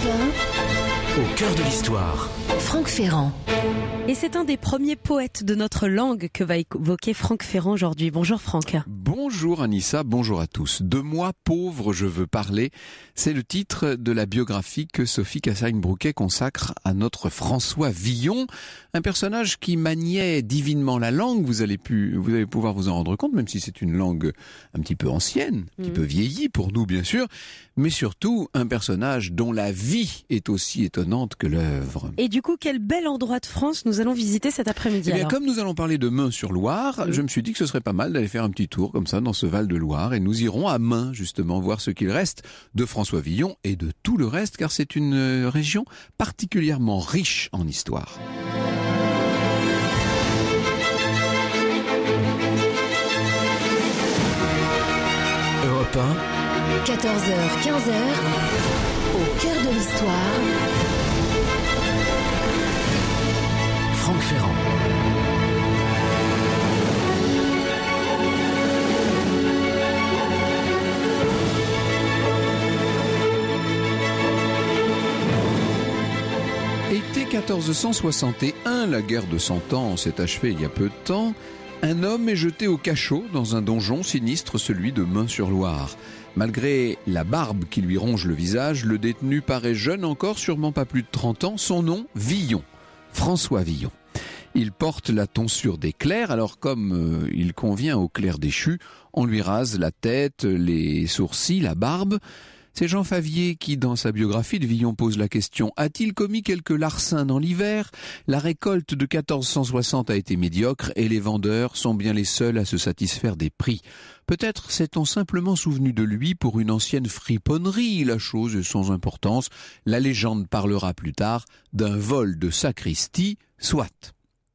Au cœur de l'histoire. Franck Ferrand. Et c'est un des premiers poètes de notre langue que va évoquer Franck Ferrand aujourd'hui. Bonjour Franck. Bonjour Anissa, bonjour à tous. De moi pauvre je veux parler, c'est le titre de la biographie que Sophie Cassagne-Brouquet consacre à notre François Villon, un personnage qui maniait divinement la langue. Vous allez pouvoir vous en rendre compte, même si c'est une langue un petit peu ancienne, un petit peu vieillie pour nous bien sûr, mais surtout un personnage dont la vie est aussi étonnante que l'œuvre. Et du coup, quel bel endroit de France nous allons visiter cet après-midi. Comme nous allons parler de Meun-sur-Loire, je me suis dit que ce serait pas mal d'aller faire un petit tour comme ça dans ce Val-de-Loire, et nous irons à Meun justement voir ce qu'il reste de François Villon et de tout le reste, car c'est une région particulièrement riche en histoire. Europe 1, 14h, 15h, au cœur de l'histoire. Franck Ferrand. Été 1461, la guerre de 100 ans s'est achevée il y a peu de temps. Un homme est jeté au cachot dans un donjon sinistre, celui de Meun-sur-Loire. Malgré la barbe qui lui ronge le visage, le détenu paraît jeune encore, sûrement pas plus de 30 ans. Son nom, Villon. François Villon. Il porte la tonsure des clercs, alors comme il convient aux clercs déchus, on lui rase la tête, les sourcils, la barbe. C'est Jean Favier qui, dans sa biographie de Villon, pose la question: a-t-il commis quelques larcins dans l'hiver? La récolte de 1460 a été médiocre et les vendeurs sont bien les seuls à se satisfaire des prix. Peut-être s'est-on simplement souvenu de lui pour une ancienne friponnerie, la chose est sans importance. La légende parlera plus tard d'un vol de sacristie, soit.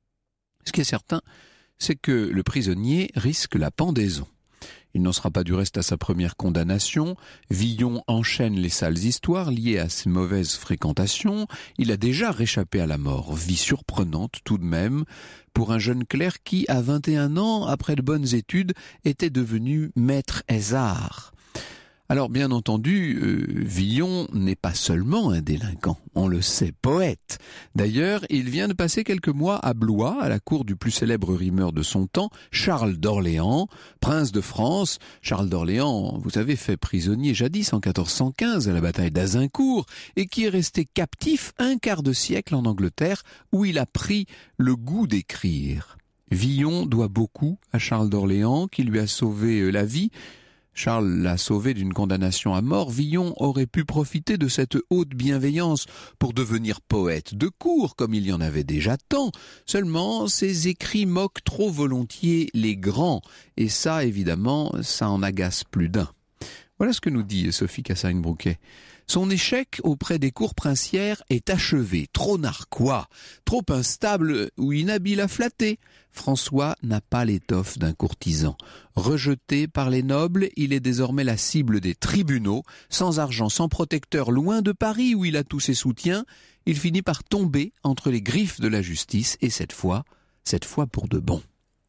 Ce qui est certain, c'est que le prisonnier risque la pendaison. Il n'en sera pas du reste à sa première condamnation. Villon enchaîne les sales histoires liées à ses mauvaises fréquentations. Il a déjà réchappé à la mort. Vie surprenante tout de même pour un jeune clerc qui, à 21 ans, après de bonnes études, était devenu maître ès arts. Alors bien entendu, Villon n'est pas seulement un délinquant, on le sait, poète. D'ailleurs, il vient de passer quelques mois à Blois, à la cour du plus célèbre rimeur de son temps, Charles d'Orléans, prince de France. Charles d'Orléans, vous savez, fait prisonnier jadis en 1415 à la bataille d'Azincourt, et qui est resté captif un quart de siècle en Angleterre, où il a pris le goût d'écrire. Villon doit beaucoup à Charles d'Orléans, qui lui a sauvé la vie. Charles l'a sauvé d'une condamnation à mort. Villon aurait pu profiter de cette haute bienveillance pour devenir poète de cour, comme il y en avait déjà tant. Seulement, ses écrits moquent trop volontiers les grands, et ça, évidemment, ça en agace plus d'un. Voilà ce que nous dit Sophie Cassagne-Brouquet. Son échec auprès des cours princières est achevé, trop narquois, trop instable ou inhabile à flatter. François n'a pas l'étoffe d'un courtisan. Rejeté par les nobles, il est désormais la cible des tribunaux. Sans argent, sans protecteur, loin de Paris où il a tous ses soutiens, il finit par tomber entre les griffes de la justice, et cette fois pour de bon.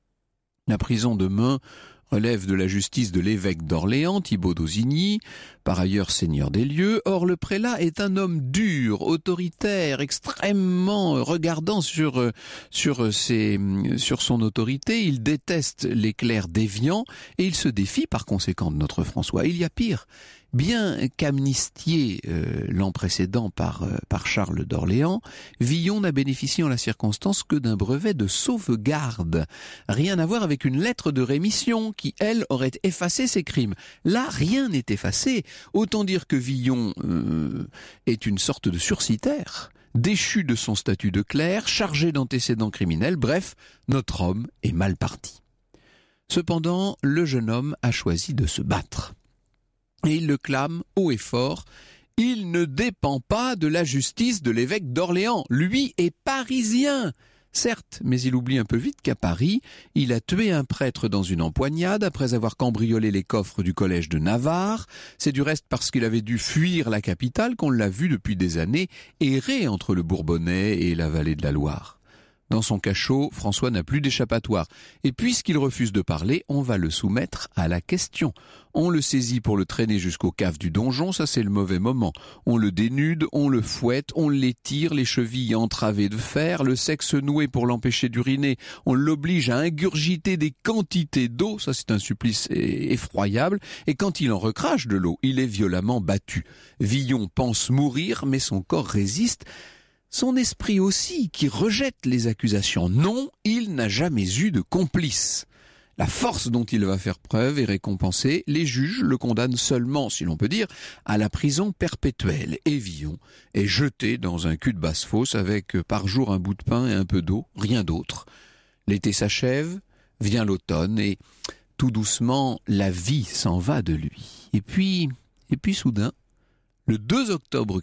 La prison de Meun relève de la justice de l'évêque d'Orléans, Thibaut d'Auzigny, par ailleurs seigneur des lieux. Or, le prélat est un homme dur, autoritaire, extrêmement regardant sur son autorité. Il déteste les clercs déviants et il se défie par conséquent de notre François. Il y a pire. Bien qu'amnistié l'an précédent par Charles d'Orléans, Villon n'a bénéficié en la circonstance que d'un brevet de sauvegarde. Rien à voir avec une lettre de rémission qui, elle, aurait effacé ses crimes. Là, rien n'est effacé. Autant dire que Villon est une sorte de sursitaire, déchu de son statut de clerc, chargé d'antécédents criminels. Bref, notre homme est mal parti. Cependant, le jeune homme a choisi de se battre. Et il le clame haut et fort: il ne dépend pas de la justice de l'évêque d'Orléans. Lui est parisien. Certes, mais il oublie un peu vite qu'à Paris, il a tué un prêtre dans une empoignade après avoir cambriolé les coffres du collège de Navarre. C'est du reste parce qu'il avait dû fuir la capitale qu'on l'a vu depuis des années errer entre le Bourbonnais et la vallée de la Loire. Dans son cachot, François n'a plus d'échappatoire. Et puisqu'il refuse de parler, on va le soumettre à la question. On le saisit pour le traîner jusqu'aux caves du donjon, ça c'est le mauvais moment. On le dénude, on le fouette, on l'étire, les chevilles entravées de fer, le sexe noué pour l'empêcher d'uriner. On l'oblige à ingurgiter des quantités d'eau, ça c'est un supplice effroyable. Et quand il en recrache de l'eau, il est violemment battu. Villon pense mourir, mais son corps résiste. Son esprit aussi, qui rejette les accusations. Non, il n'a jamais eu de complice. La force dont il va faire preuve est récompensée. Les juges le condamnent seulement, si l'on peut dire, à la prison perpétuelle. Et Villon est jeté dans un cul de basse-fosse avec par jour un bout de pain et un peu d'eau, rien d'autre. L'été s'achève, vient l'automne et tout doucement, la vie s'en va de lui. Et puis soudain, le 2 octobre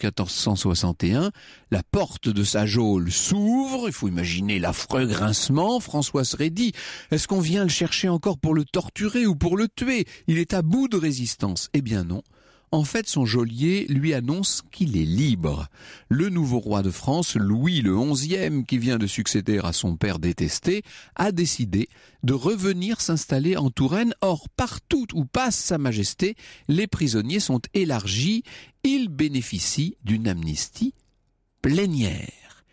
1461, la porte de sa geôle s'ouvre, il faut imaginer l'affreux grincement, François serait dit, est-ce qu'on vient le chercher encore pour le torturer ou pour le tuer? Il est à bout de résistance. Eh bien non. En fait, son geôlier lui annonce qu'il est libre. Le nouveau roi de France, Louis le XIe, qui vient de succéder à son père détesté, a décidé de revenir s'installer en Touraine. Or, partout où passe Sa Majesté, les prisonniers sont élargis. Ils bénéficient d'une amnistie plénière.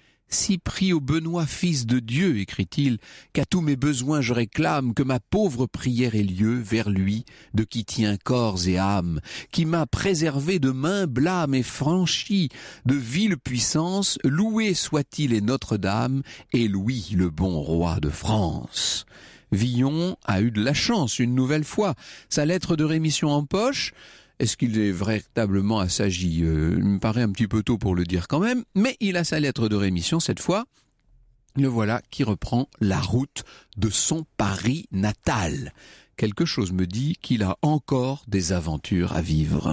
Si pris au Benoît, fils de Dieu, écrit-il, qu'à tous mes besoins je réclame que ma pauvre prière ait lieu vers lui, de qui tient corps et âme, qui m'a préservé de mains blâme et franchi de viles puissances, loué soit-il et Notre-Dame, et Louis le bon roi de France. Villon a eu de la chance une nouvelle fois. Sa lettre de rémission en poche. Est-ce qu'il est véritablement assagi? Il me paraît un petit peu tôt pour le dire quand même, mais il a sa lettre de rémission cette fois. Le voilà qui reprend la route de son Paris natal. Quelque chose me dit qu'il a encore des aventures à vivre.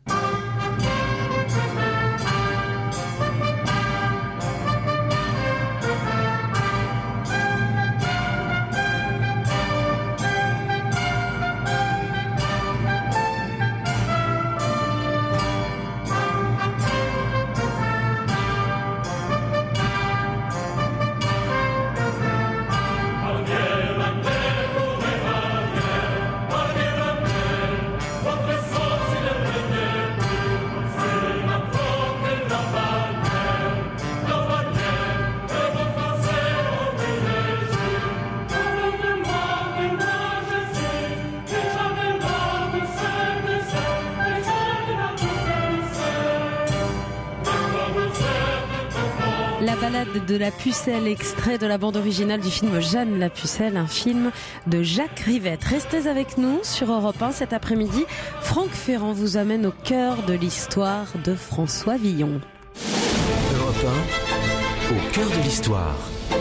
La balade de la pucelle, extrait de la bande originale du film Jeanne la Pucelle, un film de Jacques Rivette. Restez avec nous sur Europe 1 cet après-midi. Franck Ferrand vous amène au cœur de l'histoire de François Villon. Europe 1, au cœur de l'histoire.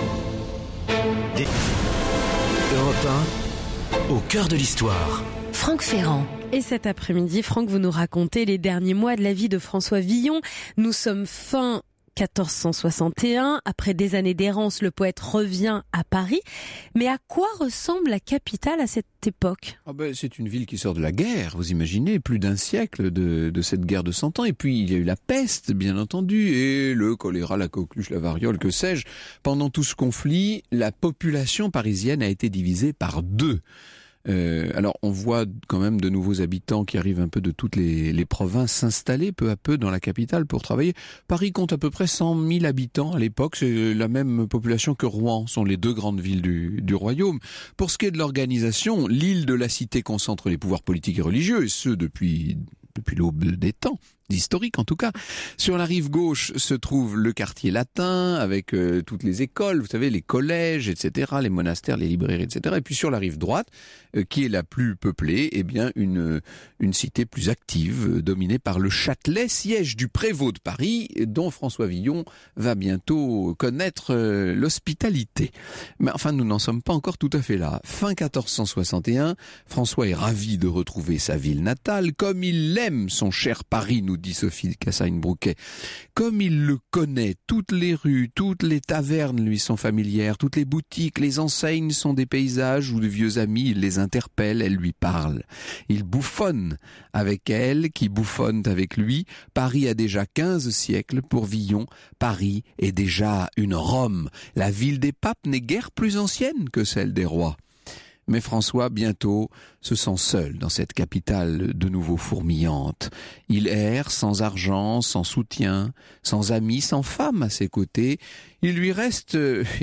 Europe 1, au cœur de l'histoire. Franck Ferrand. Et cet après-midi, Franck, vous nous racontez les derniers mois de la vie de François Villon. Nous sommes fin 1461, après des années d'errance, le poète revient à Paris. Mais à quoi ressemble la capitale à cette époque ? C'est une ville qui sort de la guerre, vous imaginez, plus d'un siècle de cette guerre de 100 ans. Et puis il y a eu la peste, bien entendu, et le choléra, la coqueluche, la variole, que sais-je. Pendant tout ce conflit, la population parisienne a été divisée par deux. Alors on voit quand même de nouveaux habitants qui arrivent un peu de toutes les provinces s'installer peu à peu dans la capitale pour travailler. Paris compte à peu près 100 000 habitants à l'époque, c'est la même population que Rouen, sont les deux grandes villes du royaume. Pour ce qui est de l'organisation, l'île de la Cité concentre les pouvoirs politiques et religieux, et ce depuis l'aube des temps, historique en tout cas. Sur la rive gauche se trouve le quartier latin avec toutes les écoles, vous savez, les collèges, etc., les monastères, les librairies, etc. Et puis sur la rive droite, qui est la plus peuplée, eh bien une cité plus active, dominée par le Châtelet, siège du prévôt de Paris, dont François Villon va bientôt connaître l'hospitalité. Mais enfin, nous n'en sommes pas encore tout à fait là. Fin 1461, François est ravi de retrouver sa ville natale, comme il aime son cher Paris, nous dit Sophie Cassagne-Brouquet. Comme il le connaît, toutes les rues, toutes les tavernes lui sont familières, toutes les boutiques, les enseignes sont des paysages ou de vieux amis, il les interpelle, elle lui parle. Il bouffonne avec elle, qui bouffonne avec lui. Paris a déjà 15 siècles pour Villon. Paris est déjà une Rome. La ville des papes n'est guère plus ancienne que celle des rois. Mais François, bientôt, se sent seul dans cette capitale de nouveau fourmillante. Il erre sans argent, sans soutien, sans amis, sans femme à ses côtés. Il lui reste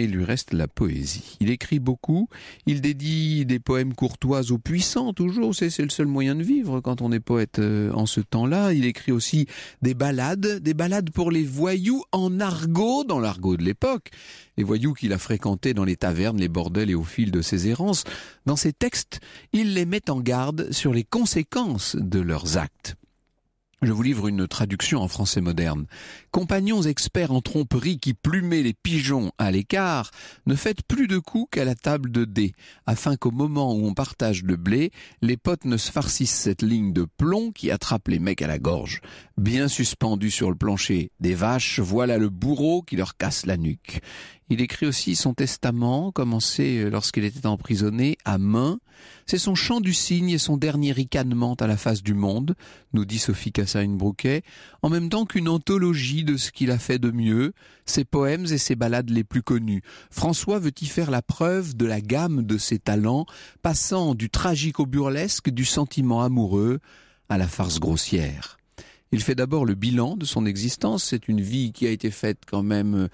la poésie. Il écrit beaucoup, il dédie des poèmes courtois aux puissants, toujours, c'est le seul moyen de vivre quand on est poète en ce temps-là. Il écrit aussi des ballades pour les voyous en argot, dans l'argot de l'époque. Les voyous qu'il a fréquentés dans les tavernes, les bordels et au fil de ses errances. Dans ses textes, il les met en garde sur les conséquences de leurs actes. Je vous livre une traduction en français moderne. Compagnons experts en tromperie qui plumez les pigeons à l'écart, ne faites plus de coups qu'à la table de dés, afin qu'au moment où on partage le blé, les potes ne se farcissent cette ligne de plomb qui attrape les mecs à la gorge. Bien suspendus sur le plancher des vaches, voilà le bourreau qui leur casse la nuque. Il écrit aussi son testament, commencé lorsqu'il était emprisonné, à main. C'est son chant du cygne et son dernier ricanement à la face du monde, nous dit Sophie Cassagne-Brouquet, en même temps qu'une anthologie de ce qu'il a fait de mieux, ses poèmes et ses ballades les plus connus. François veut y faire la preuve de la gamme de ses talents, passant du tragique au burlesque, du sentiment amoureux à la farce grossière. Il fait d'abord le bilan de son existence. C'est une vie qui a été faite quand même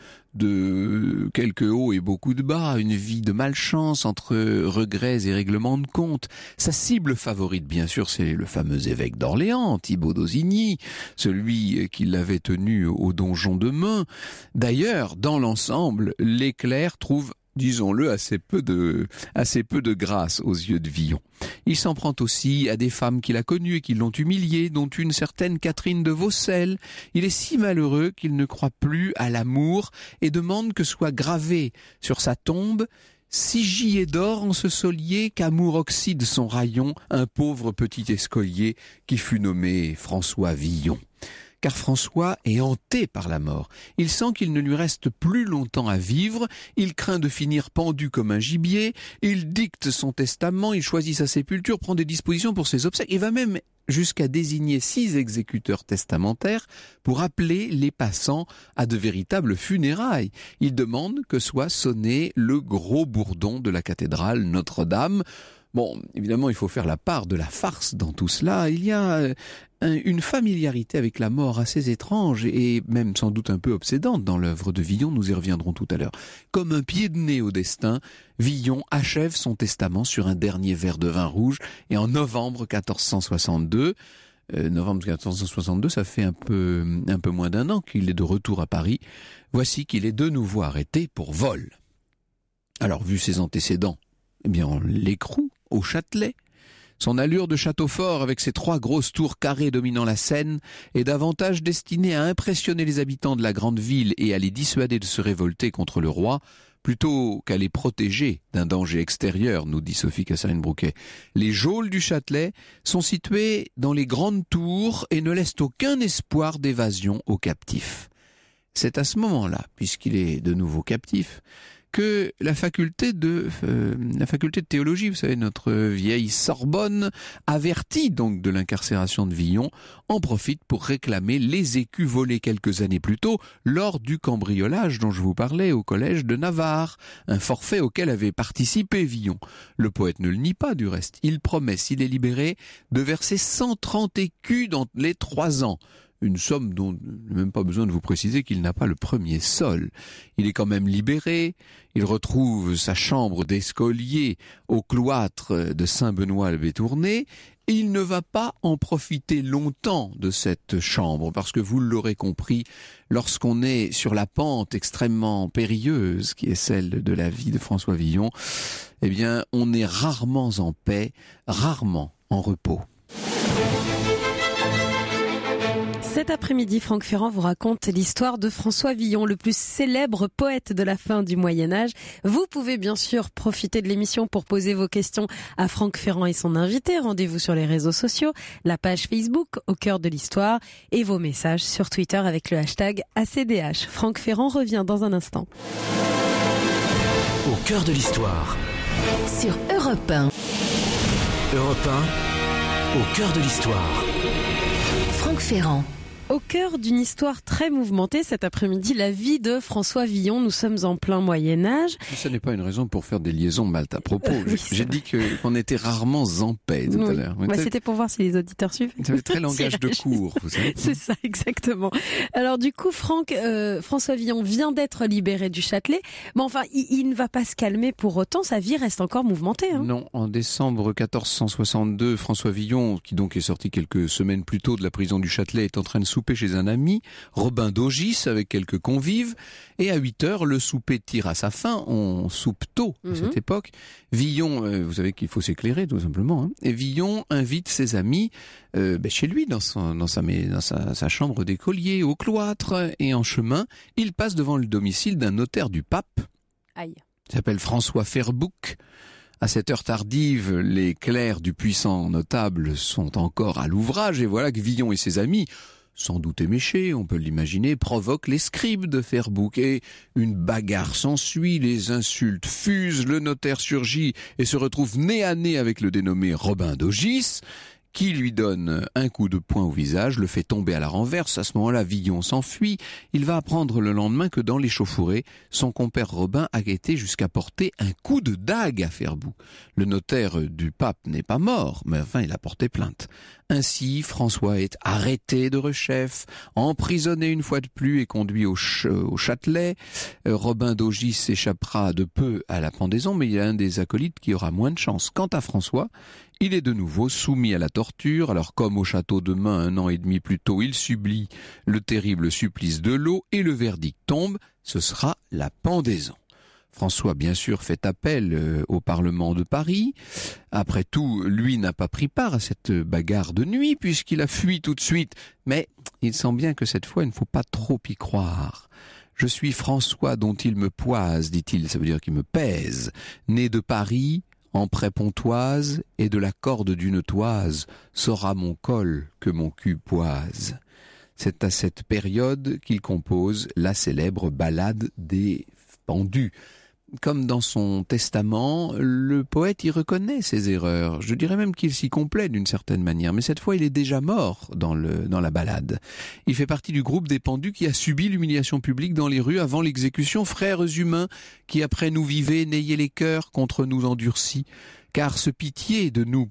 de quelques hauts et beaucoup de bas, une vie de malchance entre regrets et règlements de compte. Sa cible favorite, bien sûr, c'est le fameux évêque d'Orléans, Thibaut d'Auzigny, celui qui l'avait tenu au donjon de Meun. D'ailleurs, dans l'ensemble, les clercs trouvent, disons-le, assez peu de grâce aux yeux de Villon. Il s'en prend aussi à des femmes qu'il a connues et qui l'ont humilié, dont une certaine Catherine de Vaucelles. Il est si malheureux qu'il ne croit plus à l'amour et demande que soit gravé sur sa tombe « Si j'y ai d'or en ce solier, qu'amour oxyde son rayon, un pauvre petit escolier qui fut nommé François Villon ». Car François est hanté par la mort. Il sent qu'il ne lui reste plus longtemps à vivre, il craint de finir pendu comme un gibier, il dicte son testament, il choisit sa sépulture, prend des dispositions pour ses obsèques, et va même jusqu'à désigner 6 exécuteurs testamentaires pour appeler les passants à de véritables funérailles. Il demande que soit sonné le gros bourdon de la cathédrale Notre-Dame. Bon, évidemment, il faut faire la part de la farce dans tout cela. Il y a une familiarité avec la mort assez étrange et même sans doute un peu obsédante dans l'œuvre de Villon, nous y reviendrons tout à l'heure. Comme un pied de nez au destin, Villon achève son testament sur un dernier verre de vin rouge et en novembre 1462, ça fait un peu moins d'un an qu'il est de retour à Paris, voici qu'il est de nouveau arrêté pour vol. Alors, vu ses antécédents, eh bien, on l'écroule au Châtelet. Son allure de château fort avec ses 3 grosses tours carrées dominant la Seine est davantage destinée à impressionner les habitants de la grande ville et à les dissuader de se révolter contre le roi, plutôt qu'à les protéger d'un danger extérieur, nous dit Sophie Cassagne-Brouquet. Les geôles du Châtelet sont situées dans les grandes tours et ne laissent aucun espoir d'évasion aux captifs. C'est à ce moment-là, puisqu'il est de nouveau captif, que la faculté de théologie, vous savez, notre vieille Sorbonne, avertie donc de l'incarcération de Villon, en profite pour réclamer les écus volés quelques années plus tôt lors du cambriolage dont je vous parlais au collège de Navarre, un forfait auquel avait participé Villon. Le poète ne le nie pas du reste, il promet, s'il est libéré, de verser 130 écus dans les 3 ans. Une somme dont il n'est même pas besoin de vous préciser qu'il n'a pas le premier sol. Il est quand même libéré, il retrouve sa chambre d'escolier au cloître de Saint-Benoît-le-Bétourné, et il ne va pas en profiter longtemps de cette chambre, parce que vous l'aurez compris, lorsqu'on est sur la pente extrêmement périlleuse qui est celle de la vie de François Villon, eh bien, on est rarement en paix, rarement en repos. Cet après-midi, Franck Ferrand vous raconte l'histoire de François Villon, le plus célèbre poète de la fin du Moyen-Âge. Vous pouvez bien sûr profiter de l'émission pour poser vos questions à Franck Ferrand et son invité. Rendez-vous sur les réseaux sociaux, la page Facebook Au cœur de l'histoire et vos messages sur Twitter avec le hashtag ACDH. Franck Ferrand revient dans un instant. Au cœur de l'histoire. Sur Europe 1. Europe 1, au cœur de l'histoire. Franck Ferrand. Au cœur d'une histoire très mouvementée cet après-midi, la vie de François Villon. Nous sommes en plein Moyen-Âge. Ce n'est pas une raison pour faire des liaisons mal à propos. Oui, J'ai dit qu'on était rarement en paix tout à l'heure. C'était pour voir si les auditeurs suivent. Vous avez très langage de cours, vous savez. C'est ça, exactement. Alors du coup, François Villon vient d'être libéré du Châtelet. Mais enfin, il ne va pas se calmer pour autant. Sa vie reste encore mouvementée. Non, en décembre 1462, François Villon, qui donc est sorti quelques semaines plus tôt de la prison du Châtelet, est en train de souper chez un ami, Robin d'Augis, avec quelques convives, et à 8h, le souper tire à sa fin. On soupe tôt à cette époque. Villon, vous savez qu'il faut s'éclairer tout simplement, et Villon invite ses amis chez lui, dans sa chambre d'écolier, au cloître, et en chemin, il passe devant le domicile d'un notaire du pape. Aïe. Il s'appelle François Ferbouc. À cette heure tardive, les clercs du puissant notable sont encore à l'ouvrage, et voilà que Villon et ses amis, sans doute éméchés, on peut l'imaginer, provoquent les scribes de Ferbouc, et une bagarre s'ensuit, les insultes fusent, le notaire surgit et se retrouve nez à nez avec le dénommé Robin d'Augis, qui lui donne un coup de poing au visage, le fait tomber à la renverse. À ce moment-là, Villon s'enfuit. Il va apprendre le lendemain que dans l'échauffourée, son compère Robin a été jusqu'à porter un coup de dague à Ferbouc. Le notaire du pape n'est pas mort, mais enfin il a porté plainte. Ainsi, François est arrêté de rechef, emprisonné une fois de plus et conduit au Châtelet. Robin d'Augis échappera de peu à la pendaison, mais il y a un des acolytes qui aura moins de chance. Quant à François, il est de nouveau soumis à la torture. Alors comme au château de Main 1 an et demi plus tôt, il subit le terrible supplice de l'eau et le verdict tombe, ce sera la pendaison. François, bien sûr, fait appel au Parlement de Paris. Après tout, lui n'a pas pris part à cette bagarre de nuit puisqu'il a fui tout de suite. Mais il sent bien que cette fois, il ne faut pas trop y croire. « Je suis François dont il me poise », dit-il, ça veut dire qu'il me pèse. Né de Paris, en pré-pontoise, et de la corde d'une toise, saura mon col que mon cul poise. C'est à cette période qu'il compose la célèbre ballade des pendus. Comme dans son testament, le poète y reconnaît ses erreurs. Je dirais même qu'il s'y complaît d'une certaine manière, mais cette fois il est déjà mort dans la ballade. Il fait partie du groupe des pendus qui a subi l'humiliation publique dans les rues avant l'exécution. Frères humains, qui après nous vivez, n'ayez les cœurs contre nous endurcis, car ce pitié de nous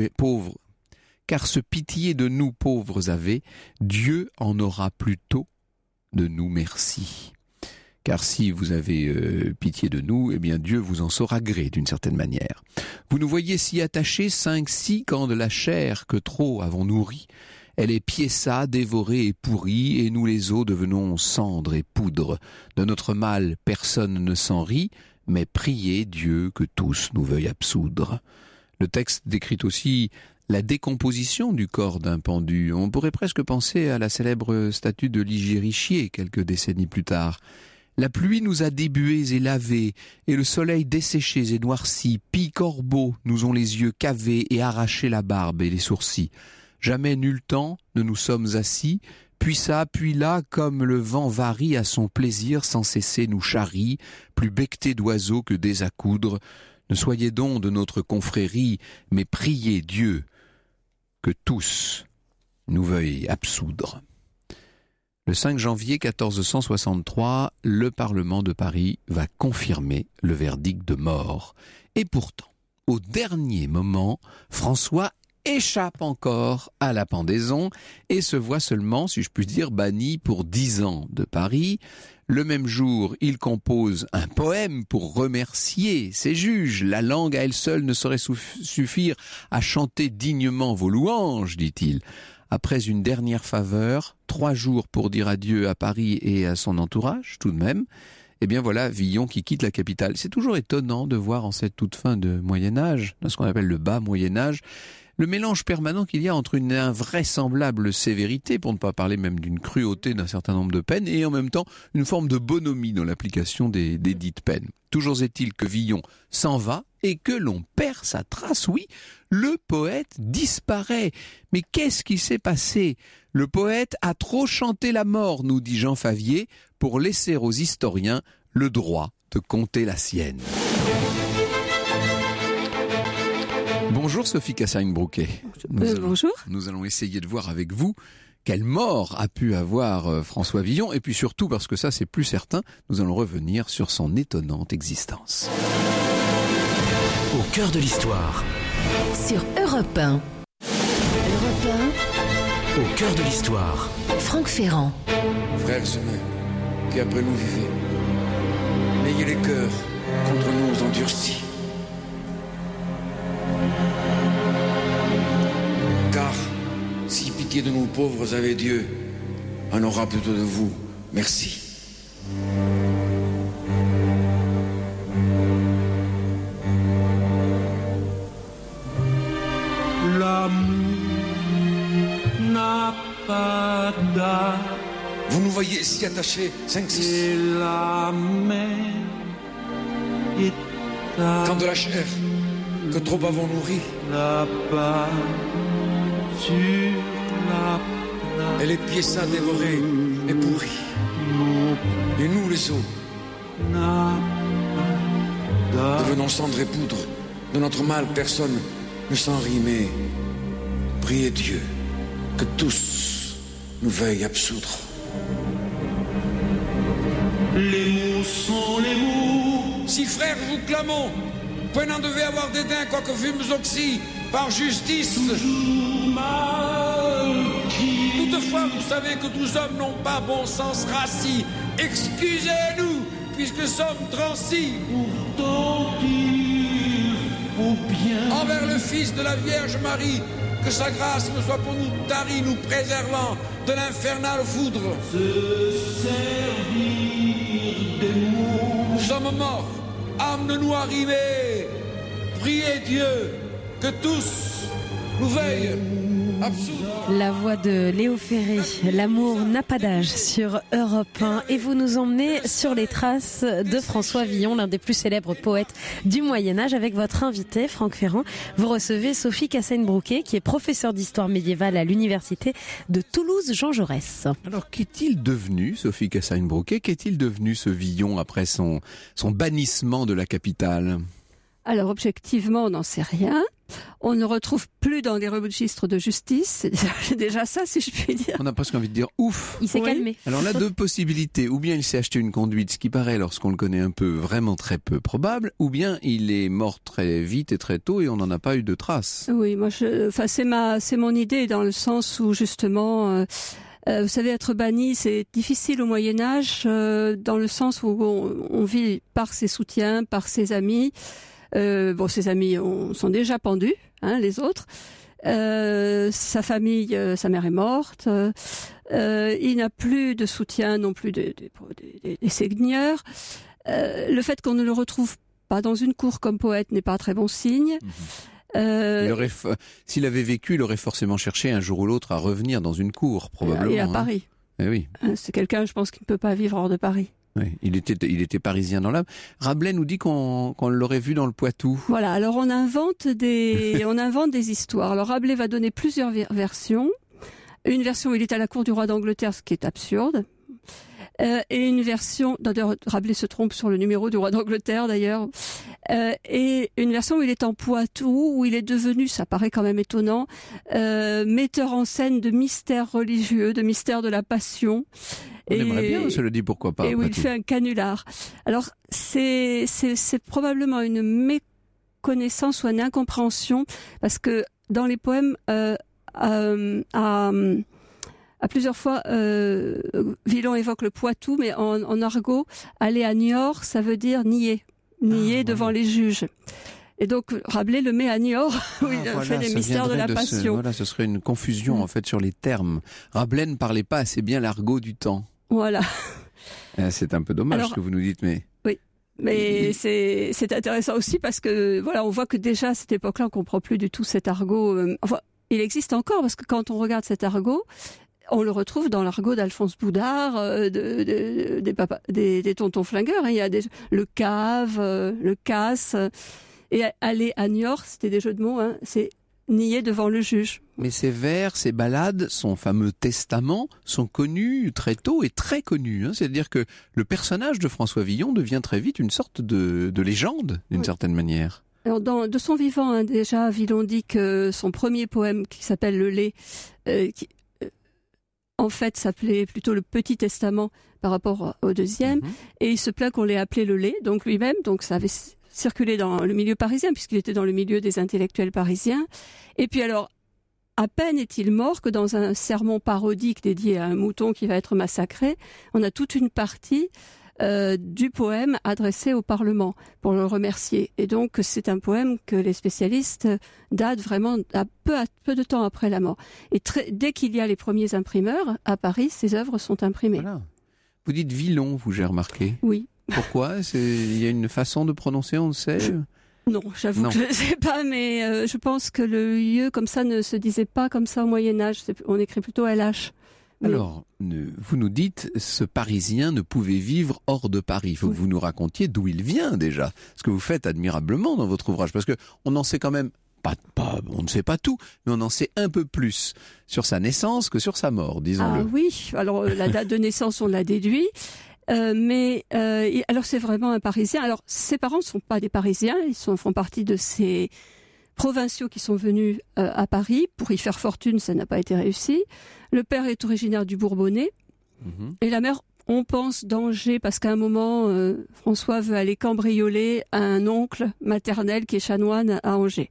pauvres avez, Dieu en aura plutôt de nous merci. Car si vous avez pitié de nous, eh bien Dieu vous en saura gré d'une certaine manière. Vous nous voyez si attachés, 5-6 camps de la chair que trop avons nourri. Elle est piéça, dévorée et pourrie, et nous les os devenons cendres et poudre. De notre mal, personne ne s'en rit, mais priez Dieu que tous nous veuillent absoudre. Le texte décrit aussi la décomposition du corps d'un pendu. On pourrait presque penser à la célèbre statue de Ligier Richier quelques décennies plus tard. La pluie nous a débués et lavés, et le soleil desséchés et noircis, pie-corbeaux nous ont les yeux cavés et arraché la barbe et les sourcils. Jamais nul temps ne nous sommes assis, puis ça, puis là, comme le vent varie à son plaisir sans cesser nous charrie, plus becquetés d'oiseaux que des à coudre. Ne soyez donc de notre confrérie, mais priez Dieu que tous nous veuillent absoudre. Le 5 janvier 1463, le Parlement de Paris va confirmer le verdict de mort. Et pourtant, au dernier moment, François échappe encore à la pendaison et se voit seulement, si je puis dire, banni pour 10 ans de Paris. Le même jour, il compose un poème pour remercier ses juges. La langue à elle seule ne saurait suffire à chanter dignement vos louanges, dit-il. Après une dernière faveur, 3 jours pour dire adieu à Paris et à son entourage, tout de même, eh bien voilà Villon qui quitte la capitale. C'est toujours étonnant de voir en cette toute fin de Moyen-Âge, dans ce qu'on appelle le bas Moyen-Âge, le mélange permanent qu'il y a entre une invraisemblable sévérité, pour ne pas parler même d'une cruauté d'un certain nombre de peines, et en même temps une forme de bonhomie dans l'application des dites peines. Toujours est-il que Villon s'en va et que l'on perd sa trace. Oui, le poète disparaît. Mais qu'est-ce qui s'est passé ? Le poète a trop chanté la mort, nous dit Jean Favier, pour laisser aux historiens le droit de compter la sienne. Bonjour Sophie Cassagne-Brouquet. Bonjour. Nous allons essayer de voir avec vous quelle mort a pu avoir François Villon, et puis surtout, parce que ça c'est plus certain, nous allons revenir sur son étonnante existence. Au cœur de l'histoire. Sur Europe 1. Europe Au cœur de l'histoire. 1, Franck Ferrand. Frères humains, qui après nous vivez, n'ayez les cœurs contre nous endurcis. Car si pitié de nous pauvres avait Dieu, en aura plutôt de vous, merci. L'amour n'a pas d'âge. Vous nous voyez si attachés, 5-6. Et la mer est Quand de la chair que trop avons nourri, là-bas sur la plage. et les pieds ça dévorés et pourris, et nous les os, N'a pas d'âge. devenons cendre et poudre, de notre mal personne ne s'en rit, mais priez Dieu que tous nous veuillent absoudre. Les mots sont les mots. Si frères vous clamons, point n'en devez avoir dédain, quoique fûmes oxy, par justice. Toujours mal qui Toutefois, vous savez que tous hommes n'ont pas bon sens rassis. Excusez-nous, puisque sommes transis pourtant il faut bien. envers le Fils de la Vierge Marie, que sa grâce ne soit pour nous tarie, nous préservant de l'infernale foudre. Se servir des mots. Nous sommes morts, âme de nous arrimée. Priez Dieu que tous nous veuillent absoudre. La voix de Léo Ferré, l'amour n'a pas d'âge sur Europe 1, et vous nous emmenez sur les traces de François Villon, l'un des plus célèbres poètes du Moyen-Âge. Avec votre invité, Franck Ferrand, vous recevez Sophie Cassagne-Brouquet, qui est professeure d'histoire médiévale à l'université de Toulouse Jean Jaurès. Alors qu'est-il devenu, Sophie Cassagne-Brouquet, qu'est-il devenu ce Villon après son bannissement de la capitale ? Alors objectivement, on n'en sait rien. On ne retrouve plus dans les registres de justice. C'est déjà ça, si je puis dire. On a presque envie de dire ouf. Il s'est calmé. Alors on a deux possibilités. Ou bien il s'est acheté une conduite, ce qui paraît, lorsqu'on le connaît un peu, vraiment très peu probable. Ou bien il est mort très vite et très tôt et on n'en a pas eu de traces. Oui, moi, c'est mon idée dans le sens où justement, vous savez, être banni, c'est difficile au Moyen Âge, dans le sens où on vit par ses soutiens, par ses amis. Ses amis sont déjà pendus, hein, les autres. Sa famille, sa mère est morte. Il n'a plus de soutien non plus des seigneurs. Le fait qu'on ne le retrouve pas dans une cour comme poète n'est pas un très bon signe. S'il avait vécu, il aurait forcément cherché un jour ou l'autre à revenir dans une cour, probablement. Et à Paris. Eh oui. C'est quelqu'un, je pense, qui ne peut pas vivre hors de Paris. Oui, il était parisien dans l'âme. Rabelais nous dit qu'on l'aurait vu dans le Poitou. Voilà, alors on invente des histoires. Alors Rabelais va donner plusieurs versions. Une version où il est à la cour du roi d'Angleterre, ce qui est absurde. Et une version, d'ailleurs Rabelais se trompe sur le numéro du roi d'Angleterre d'ailleurs, et une version où il est en Poitou, où il est devenu, ça paraît quand même étonnant, metteur en scène de mystères religieux, de mystères de la Passion. On aimerait bien, cela dit, pourquoi pas. Et où il fait un canular. Alors c'est probablement une méconnaissance ou une incompréhension, parce que dans les poèmes, à plusieurs fois, Villon évoque le Poitou, mais en argot, aller à Niort, ça veut dire nier devant les juges. Et donc Rabelais le met à Niort, où il fait les mystères de la Passion. Ce serait une confusion en fait sur les termes. Rabelais ne parlait pas assez bien l'argot du temps. Voilà. C'est un peu dommage. Alors, ce que vous nous dites, mais... Oui. Mais c'est intéressant aussi parce que voilà, on voit que déjà à cette époque-là, on comprend plus du tout cet argot. Enfin, il existe encore parce que quand on regarde cet argot, on le retrouve dans l'argot d'Alphonse Boudard, des tontons flingueurs. Hein. Il y a le cave, le casse, et aller à Niort, c'était des jeux de mots. Hein. C'est nier devant le juge. Mais ces vers, ces ballades, son fameux testament, sont connus très tôt et très connus. Hein. C'est-à-dire que le personnage de François Villon devient très vite une sorte de légende, d'une certaine manière. Alors, de son vivant, hein, déjà, Villon dit que son premier poème, qui s'appelle Le Lait, en fait, s'appelait plutôt le Petit Testament par rapport au deuxième, et il se plaint qu'on l'ait appelé Le Lait, donc lui-même, donc ça avait circulé dans le milieu parisien, puisqu'il était dans le milieu des intellectuels parisiens. Et puis alors, à peine est-il mort que dans un sermon parodique dédié à un mouton qui va être massacré, on a toute une partie du poème adressé au Parlement pour le remercier. Et donc, c'est un poème que les spécialistes datent vraiment à peu de temps après la mort. Et dès qu'il y a les premiers imprimeurs, à Paris, ces œuvres sont imprimées. Voilà. Vous dites Villon, j'ai remarqué. Oui. Pourquoi ? Il y a une façon de prononcer, on le sait ? Non, j'avoue que je ne sais pas, mais je pense que le lieu comme ça ne se disait pas comme ça au Moyen-Âge. On écrit plutôt LH. Mais... Alors, vous nous dites, ce Parisien ne pouvait vivre hors de Paris. Il faut que vous nous racontiez d'où il vient déjà. Ce que vous faites admirablement dans votre ouvrage, parce que on en sait quand même on ne sait pas tout, mais on en sait un peu plus sur sa naissance que sur sa mort, disons-le. Ah oui, alors la date de naissance, on l'a déduit. Alors c'est vraiment un Parisien. Alors ses parents ne sont pas des Parisiens, ils font partie de ces provinciaux qui sont venus à Paris pour y faire fortune, ça n'a pas été réussi. Le père est originaire du Bourbonnais et la mère, on pense, d'Angers, parce qu'à un moment François veut aller cambrioler un oncle maternel qui est chanoine à Angers.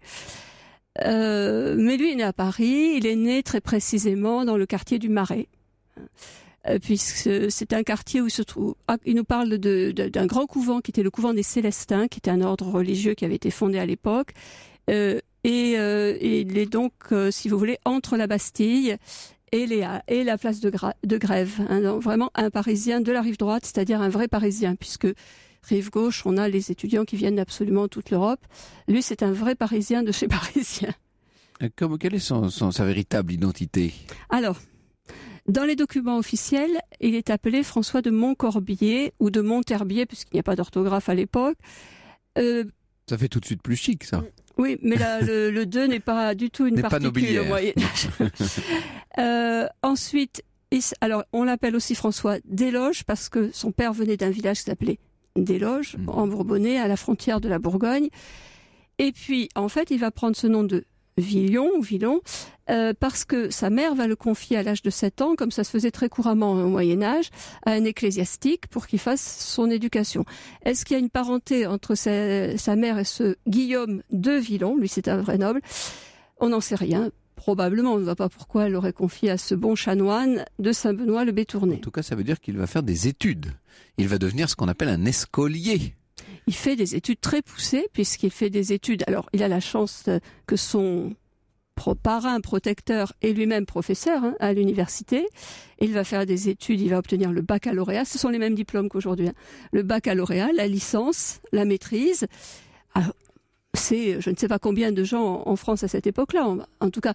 Mais lui est né à Paris, il est né très précisément dans le quartier du Marais. Puisque c'est un quartier où se trouve... il nous parle d'un grand couvent qui était le couvent des Célestins, qui était un ordre religieux qui avait été fondé à l'époque. Et il est donc, si vous voulez, entre la Bastille et la place de Grève. Hein, donc vraiment un Parisien de la rive droite, c'est-à-dire un vrai Parisien, puisque rive gauche, on a les étudiants qui viennent d'absolument toute l'Europe. Lui, c'est un vrai Parisien de chez Parisien. Quelle est sa véritable identité ? Alors, dans les documents officiels, il est appelé François de Montcorbier ou de Monterbier, puisqu'il n'y a pas d'orthographe à l'époque. Ça fait tout de suite plus chic, ça. Oui, mais là, le 2 n'est pas du tout une particule au Moyen-Âge. Ensuite, alors, on l'appelle aussi François Desloges, parce que son père venait d'un village qui s'appelait Desloges, en Bourbonnais, à la frontière de la Bourgogne. Et puis, en fait, il va prendre ce nom de Villon, parce que sa mère va le confier à l'âge de 7 ans, comme ça se faisait très couramment au Moyen-Âge, à un ecclésiastique pour qu'il fasse son éducation. Est-ce qu'il y a une parenté entre sa mère et ce Guillaume de Villon ? Lui, c'est un vrai noble. On n'en sait rien. Probablement, on ne voit pas pourquoi elle l'aurait confié à ce bon chanoine de Saint-Benoît-le-Bétourné. En tout cas, ça veut dire qu'il va faire des études. Il va devenir ce qu'on appelle un escolier. Il fait des études très poussées, puisqu'il fait des études... Alors, il a la chance que son parrain, protecteur, est lui-même professeur à l'université. Il va faire des études, il va obtenir le baccalauréat. Ce sont les mêmes diplômes qu'aujourd'hui. Le baccalauréat, la licence, la maîtrise. Alors, c'est, je ne sais pas combien de gens en France à cette époque-là, en tout cas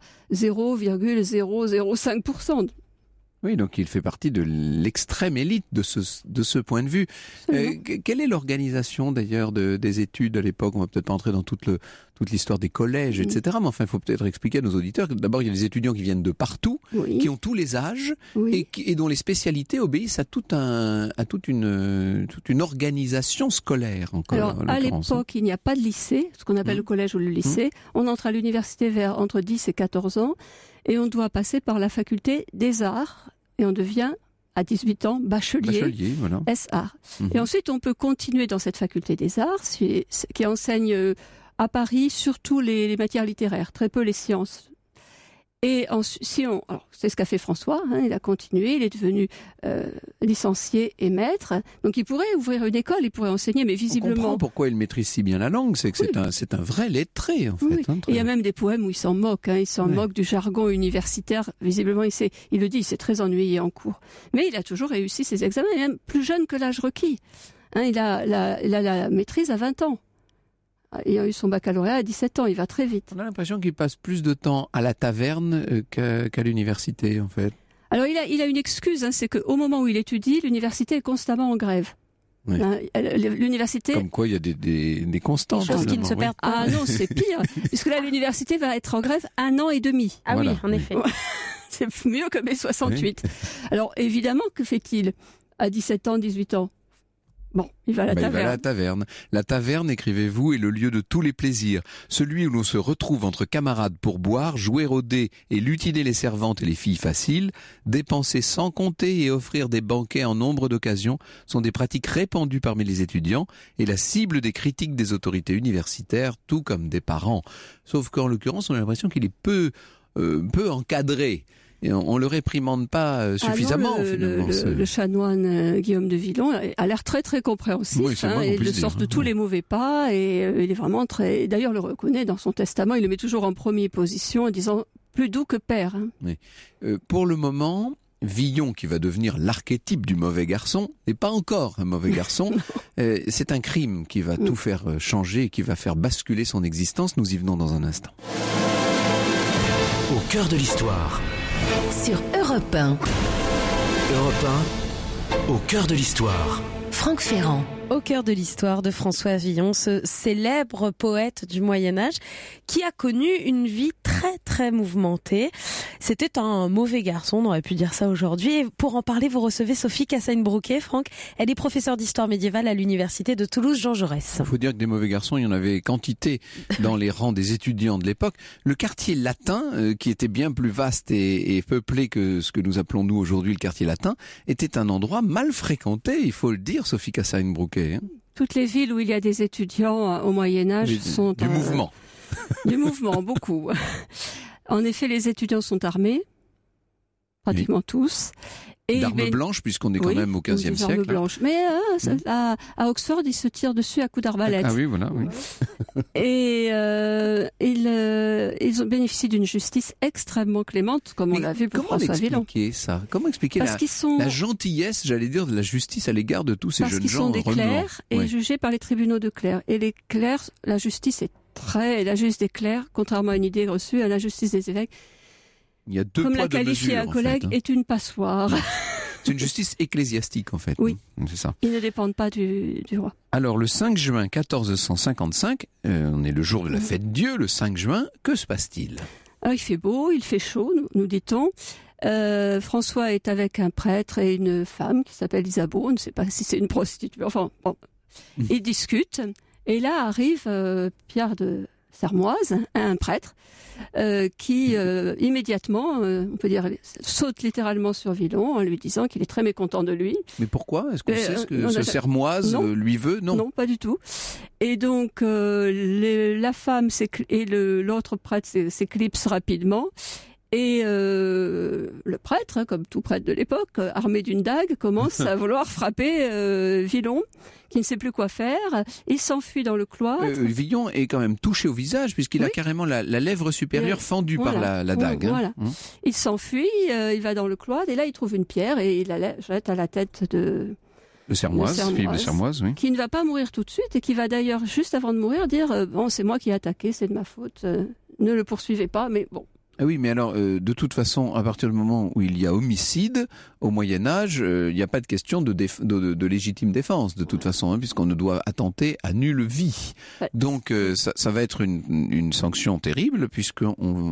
0,005%. Oui, donc il fait partie de l'extrême élite de ce point de vue. Quelle est l'organisation d'ailleurs des études à l'époque ? On va peut-être pas entrer dans toute l'histoire des collèges, etc. Mais enfin, il faut peut-être expliquer à nos auditeurs que d'abord, il y a des étudiants qui viennent de partout, qui ont tous les âges, et dont les spécialités obéissent à toute une organisation scolaire. Alors, à l'époque, il n'y a pas de lycée, ce qu'on appelle le collège ou le lycée. On entre à l'université vers entre 10 et 14 ans. Et on doit passer par la faculté des arts et on devient à 18 ans bachelier voilà. S-Art. Et ensuite on peut continuer dans cette faculté des arts qui enseigne à Paris surtout les matières littéraires, très peu les sciences. Et alors, c'est ce qu'a fait François, il a continué, il est devenu licencié et maître. Donc il pourrait ouvrir une école, il pourrait enseigner, mais visiblement... On comprend pourquoi il maîtrise si bien la langue, c'est que c'est un vrai lettré en fait. Oui. Il y a même des poèmes où il s'en moque, il s'en moque du jargon universitaire. Visiblement, il le dit, il s'est très ennuyé en cours. Mais il a toujours réussi ses examens, même plus jeune que l'âge requis. Il a la maîtrise à 20 ans. Il a eu son baccalauréat à 17 ans, il va très vite. On a l'impression qu'il passe plus de temps à la taverne qu'à l'université, en fait. Alors il a une excuse, c'est qu'au moment où il étudie, l'université est constamment en grève. Oui. L'université... Comme quoi, il y a des constantes. Des choses qui ne se perdent pas. Ah non, c'est pire, puisque là, l'université va être en grève 1 an et demi. Ah voilà, oui, en effet. C'est mieux que mai 68. Oui. Alors, évidemment, que fait-il à 17 ans, 18 ans? Bon, il va à la taverne. Il va à la taverne. La taverne, écrivez-vous, est le lieu de tous les plaisirs. Celui où l'on se retrouve entre camarades pour boire, jouer au dé et lutiner les servantes et les filles faciles, dépenser sans compter et offrir des banquets en nombre d'occasions sont des pratiques répandues parmi les étudiants et la cible des critiques des autorités universitaires, tout comme des parents. Sauf qu'en l'occurrence, on a l'impression qu'il est peu encadré. Et on le réprimande pas suffisamment, finalement. Le chanoine Guillaume de Villon a l'air très très compréhensif. Oui, et il le sort de tous les mauvais pas. Et il est vraiment très... D'ailleurs, le reconnaît dans son testament. Il le met toujours en première position en disant plus doux que père. Oui. Pour le moment, Villon, qui va devenir l'archétype du mauvais garçon, n'est pas encore un mauvais garçon. C'est un crime qui va tout faire changer et qui va faire basculer son existence. Nous y venons dans un instant. Au cœur de l'histoire. Sur Europe 1. Europe 1, au cœur de l'histoire. Franck Ferrand. Au cœur de l'histoire de François Villon, ce célèbre poète du Moyen-Âge qui a connu une vie très très mouvementée. C'était un mauvais garçon, on aurait pu dire ça aujourd'hui. Et pour en parler, vous recevez Sophie Cassagne-Brouquet. Franck, elle est professeure d'histoire médiévale à l'université de Toulouse-Jean Jaurès. Il faut dire que des mauvais garçons, il y en avait quantité dans les rangs des étudiants de l'époque. Le quartier latin, qui était bien plus vaste et peuplé que ce que nous appelons nous aujourd'hui le quartier latin, était un endroit mal fréquenté, il faut le dire, Sophie Cassagne-Brouquet. Toutes les villes où il y a des étudiants au Moyen-Âge sont... Du mouvement. Du mouvement, beaucoup. En effet, les étudiants sont armés, pratiquement tous. D'armes blanches, puisqu'on est quand même au XVe siècle. D'armes blanches. Mais à Oxford, ils se tirent dessus à coups d'arbalète. Ah oui, voilà. Oui. Et ils ont bénéficié d'une justice extrêmement clémente, comme on l'a vu pour François Villon. Comment expliquer ça? Comment expliquer la gentillesse, j'allais dire, de la justice à l'égard de tous ces jeunes gens? Parce qu'ils sont des clercs et jugés par les tribunaux de clercs. Et les clercs, la justice est la justice des clercs, contrairement à une idée reçue, à la justice des évêques. Il y a deux comme poids, l'a qualifié un collègue, est une passoire. C'est une justice ecclésiastique, en fait. Oui. C'est ça. Ils ne dépendent pas du roi. Alors, le 5 juin 1455, on est le jour de la fête Dieu, le 5 juin, que se passe-t-il? Alors, il fait beau, il fait chaud, nous dit-on. François est avec un prêtre et une femme qui s'appelle Isabeau. On ne sait pas si c'est une prostituée. Enfin, bon. Ils discutent. Et là arrive Pierre de Sermoise, un prêtre, qui immédiatement, on peut dire, saute littéralement sur Villon en lui disant qu'il est très mécontent de lui. Mais pourquoi? Est-ce qu'on sait ce que ce Sermoise lui veut? Non, pas du tout. Et donc la femme et l'autre prêtre s'éclipsent rapidement. Et le prêtre, comme tout prêtre de l'époque, armé d'une dague, commence à vouloir frapper Villon, qui ne sait plus quoi faire. Il s'enfuit dans le cloître. Villon est quand même touché au visage, puisqu'il a carrément la lèvre supérieure fendue par la dague. Voilà. Il s'enfuit, il va dans le cloître, et là il trouve une pierre, et il la jette à la tête de Sermoise, Philippe de Sermoise, oui. Qui ne va pas mourir tout de suite, et qui va d'ailleurs, juste avant de mourir, dire « Bon, c'est moi qui ai attaqué, c'est de ma faute, ne le poursuivez pas, mais bon ». Ah oui, mais alors, de toute façon, à partir du moment où il y a homicide, au Moyen-Âge, il n'y a pas de question de légitime défense, de toute façon, puisqu'on ne doit attenter à nulle vie. Ouais. Donc, ça va être une sanction terrible, puisque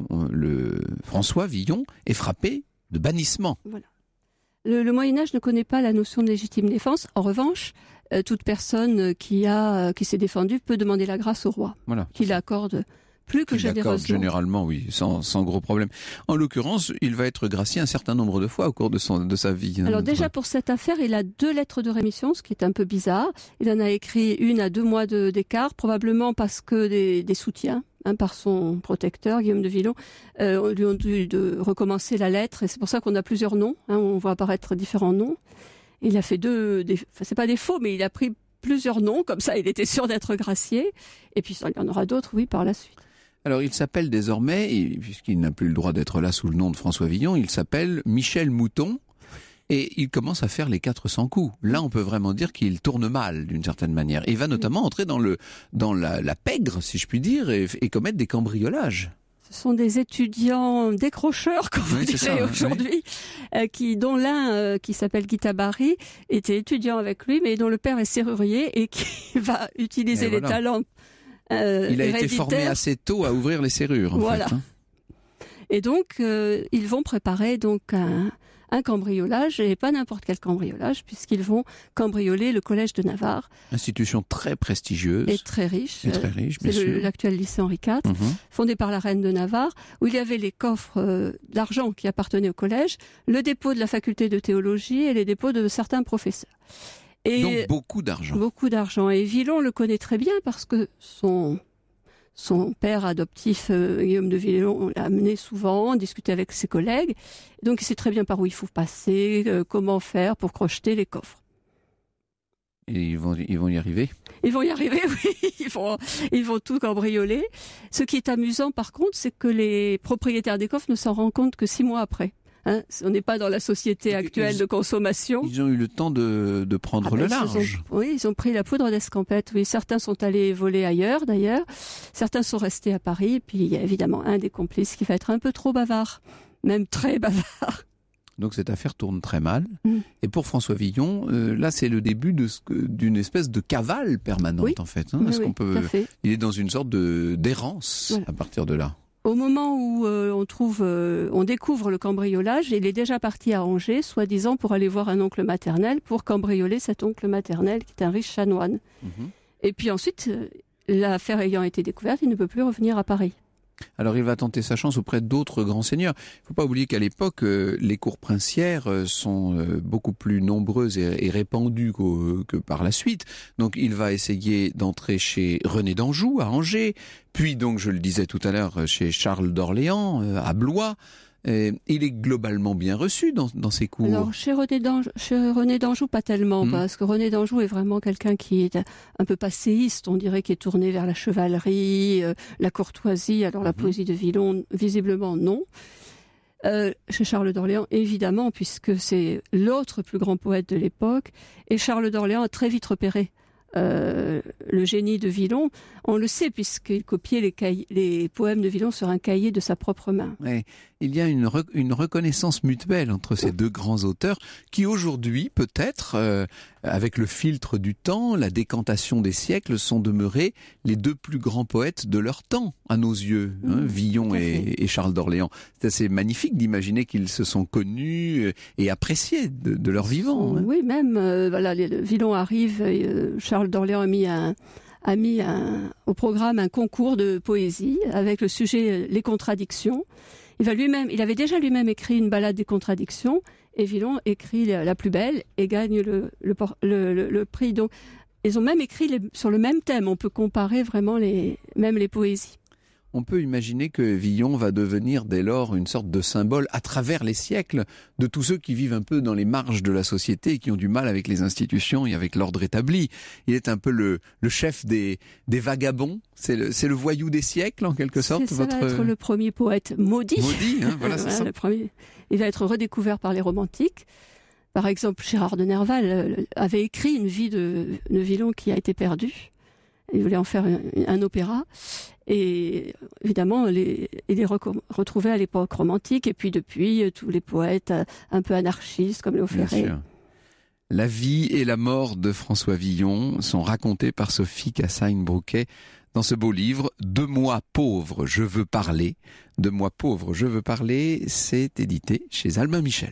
François Villon est frappé de bannissement. Voilà. Le Moyen-Âge ne connaît pas la notion de légitime défense. En revanche, toute personne qui s'est défendue peut demander la grâce au roi, qui l'accorde plus que généreusement. Généralement, oui, sans gros problème. En l'occurrence, il va être gracié un certain nombre de fois au cours de sa vie. Alors déjà, pour cette affaire, il a 2 lettres de rémission, ce qui est un peu bizarre. Il en a écrit une à 2 mois d'écart, probablement parce que des soutiens par son protecteur, Guillaume de Villon, lui ont dû recommencer la lettre. Et c'est pour ça qu'on a plusieurs noms. On voit apparaître différents noms. Il a fait c'est pas des faux, mais il a pris plusieurs noms, comme ça il était sûr d'être gracié. Et puis il y en aura d'autres, oui, par la suite. Alors, il s'appelle désormais, puisqu'il n'a plus le droit d'être là sous le nom de François Villon, il s'appelle Michel Mouton. Et il commence à faire les 400 coups. Là, on peut vraiment dire qu'il tourne mal, d'une certaine manière. Et il va notamment entrer dans la pègre, si je puis dire, et commettre des cambriolages. Ce sont des étudiants décrocheurs, comme on dirait aujourd'hui, dont l'un, qui s'appelle Guy Tabary, était étudiant avec lui, mais dont le père est serrurier et qui va utiliser les talents il a été formé assez tôt à ouvrir les serrures, en fait. Hein. Et donc, ils vont préparer donc un cambriolage, et pas n'importe quel cambriolage, puisqu'ils vont cambrioler le collège de Navarre. Institution très prestigieuse. Et très riche. Bien sûr. C'est l'actuel lycée Henri IV, fondé par la reine de Navarre, où il y avait les coffres d'argent qui appartenaient au collège, le dépôt de la faculté de théologie et les dépôts de certains professeurs. Et donc beaucoup d'argent. Beaucoup d'argent. Et Villon le connaît très bien parce que son père adoptif, Guillaume de Villon, l'a amené souvent, discuter avec ses collègues. Donc il sait très bien par où il faut passer, comment faire pour crocheter les coffres. Et ils vont y arriver ? Ils vont y arriver, oui. Ils vont tout cambrioler. Ce qui est amusant, par contre, c'est que les propriétaires des coffres ne s'en rendent compte que 6 mois après. Hein, on n'est pas dans la société actuelle de consommation. Ils ont eu le temps de prendre le large. Ils ont pris la poudre d'escampette. Oui, certains sont allés voler ailleurs, d'ailleurs. Certains sont restés à Paris. Puis il y a évidemment un des complices qui va être un peu trop bavard, même très bavard. Donc cette affaire tourne très mal. Et pour François Villon, là c'est le début d'une espèce de cavale permanente, en fait. Hein, parce qu'on peut. Il est dans une sorte d'errance à partir de là. Au moment où on découvre le cambriolage, il est déjà parti à Angers, soi-disant pour aller voir un oncle maternel, pour cambrioler cet oncle maternel qui est un riche chanoine. Et puis ensuite, l'affaire ayant été découverte, il ne peut plus revenir à Paris. Alors il va tenter sa chance auprès d'autres grands seigneurs. Il ne faut pas oublier qu'à l'époque, les cours princières sont beaucoup plus nombreuses et répandues que par la suite. Donc il va essayer d'entrer chez René d'Anjou à Angers, puis donc je le disais tout à l'heure chez Charles d'Orléans à Blois. Il est globalement bien reçu dans ses cours. Alors chez René d'Anjou pas tellement, parce que René d'Anjou est vraiment quelqu'un qui est un peu passéiste, on dirait, qui est tourné vers la chevalerie, la courtoisie. Alors la poésie de Villon, visiblement non. Chez Charles d'Orléans, évidemment, puisque c'est l'autre plus grand poète de l'époque, et Charles d'Orléans a très vite repéré le génie de Villon. On le sait puisqu'il copiait les poèmes de Villon sur un cahier de sa propre main. Ouais, il y a une reconnaissance mutuelle entre ces deux grands auteurs qui aujourd'hui, peut-être, avec le filtre du temps, la décantation des siècles, sont demeurés les deux plus grands poètes de leur temps, à nos yeux, Villon et Charles d'Orléans. C'est assez magnifique d'imaginer qu'ils se sont connus et appréciés de leur vivant. Oui, même, Villon arrive, Charles d'Orléans a mis au programme un concours de poésie avec le sujet les contradictions. Il avait déjà lui-même écrit une ballade des contradictions, et Villon écrit la plus belle et gagne le prix. Donc, ils ont même écrit sur le même thème. On peut comparer vraiment même les poésies. On peut imaginer que Villon va devenir dès lors une sorte de symbole à travers les siècles de tous ceux qui vivent un peu dans les marges de la société et qui ont du mal avec les institutions et avec l'ordre établi. Il est un peu le chef des vagabonds. C'est le voyou des siècles, en quelque sorte. Ça va être le premier poète maudit. Maudit, hein, voilà, c'est ça. Le premier. Il va être redécouvert par les romantiques. Par exemple, Gérard de Nerval avait écrit une vie de Villon qui a été perdue. Il voulait en faire un opéra. Et évidemment, il est retrouvé à l'époque romantique. Et puis depuis, tous les poètes un peu anarchistes, comme Léo Ferré. Bien sûr. La vie et la mort de François Villon sont racontées par Sophie Cassagne-Brouquet dans ce beau livre « De moi pauvre, je veux parler ». « De moi pauvre, je veux parler », c'est édité chez Albin Michel.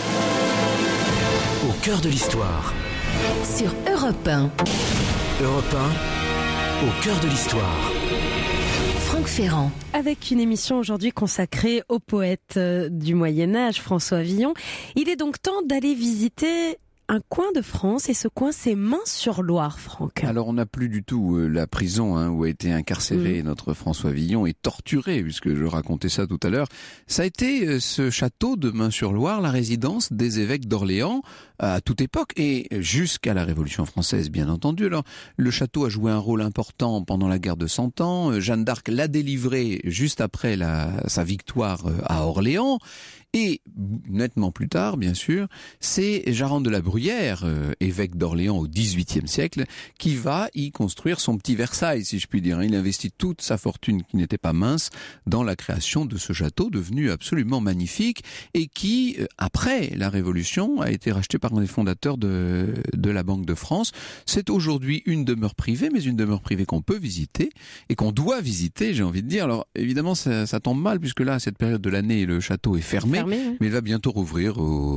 Au cœur de l'histoire. Sur Europe 1. Europe 1, au cœur de l'histoire. Franck Ferrand. Avec une émission aujourd'hui consacrée au poète du Moyen-Âge, François Villon. Il est donc temps d'aller visiter un coin de France, et ce coin, c'est Mains-sur-Loire, Franck. Alors, on n'a plus du tout la prison où a été incarcéré notre François Villon et torturé, puisque je racontais ça tout à l'heure. Ça a été ce château de Mains-sur-Loire, la résidence des évêques d'Orléans, à toute époque et jusqu'à la Révolution française, bien entendu. Alors, le château a joué un rôle important pendant la guerre de 100 ans. Jeanne d'Arc l'a délivré juste après sa victoire à Orléans. Et nettement plus tard, bien sûr, c'est Jarand de la Bruyère, évêque d'Orléans au XVIIIe siècle, qui va y construire son petit Versailles, si je puis dire. Il investit toute sa fortune, qui n'était pas mince, dans la création de ce château devenu absolument magnifique et qui, après la Révolution, a été racheté par un des fondateurs de la Banque de France. C'est aujourd'hui une demeure privée, mais une demeure privée qu'on peut visiter et qu'on doit visiter, j'ai envie de dire. Alors, évidemment, ça tombe mal, puisque là, à cette période de l'année, le château est fermé. Mais il va bientôt rouvrir.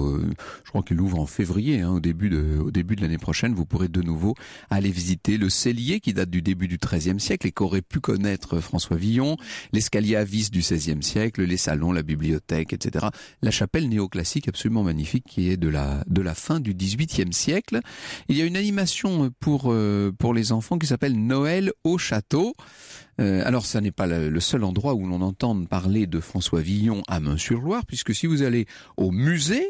Je crois qu'il ouvre en février, au début de l'année prochaine. Vous pourrez de nouveau aller visiter le cellier qui date du début du XIIIe siècle et qu'aurait pu connaître François Villon, l'escalier à vis du XVIe siècle, les salons, la bibliothèque, etc. La chapelle néoclassique absolument magnifique qui est de la fin du XVIIIe siècle. Il y a une animation pour les enfants qui s'appelle Noël au château. Alors, ça n'est pas le seul endroit où l'on entend parler de François Villon à Meung-sur-Loire, puisque si vous allez au musée,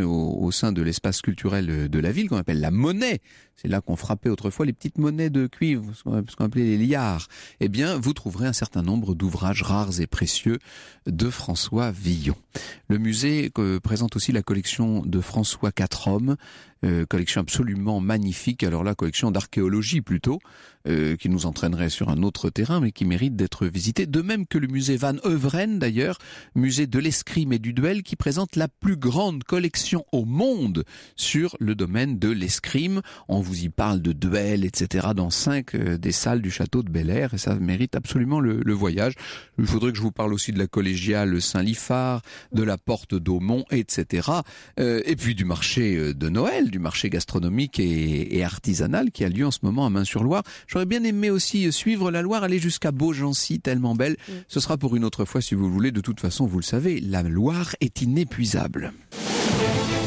au sein de l'espace culturel de la ville, qu'on appelle la Monnaie, c'est là qu'on frappait autrefois les petites monnaies de cuivre, ce qu'on appelait les liards, eh bien, vous trouverez un certain nombre d'ouvrages rares et précieux de François Villon. Le musée présente aussi la collection de François Quatrhomme, collection absolument magnifique, alors là, collection d'archéologie plutôt, qui nous entraînerait sur un autre terrain, mais qui mérite d'être visité. De même que le musée Van Euveren, d'ailleurs, musée de l'escrime et du duel, qui présente la plus grande collection au monde sur le domaine de l'escrime. On vous y parle de duels, etc., dans 5 des salles du château de Bel-Air, et ça mérite absolument le voyage. Il faudrait que je vous parle aussi de la collégiale Saint-Liphard, de la porte d'Aumont, etc., et puis du marché de Noël, du marché gastronomique et artisanal qui a lieu en ce moment à Meung-sur-Loire. J'aurais bien aimé aussi suivre la Loire, aller jusqu'à Beaugency, tellement belle. Ce sera pour une autre fois si vous voulez. De toute façon, vous le savez, la Loire est inépuisable.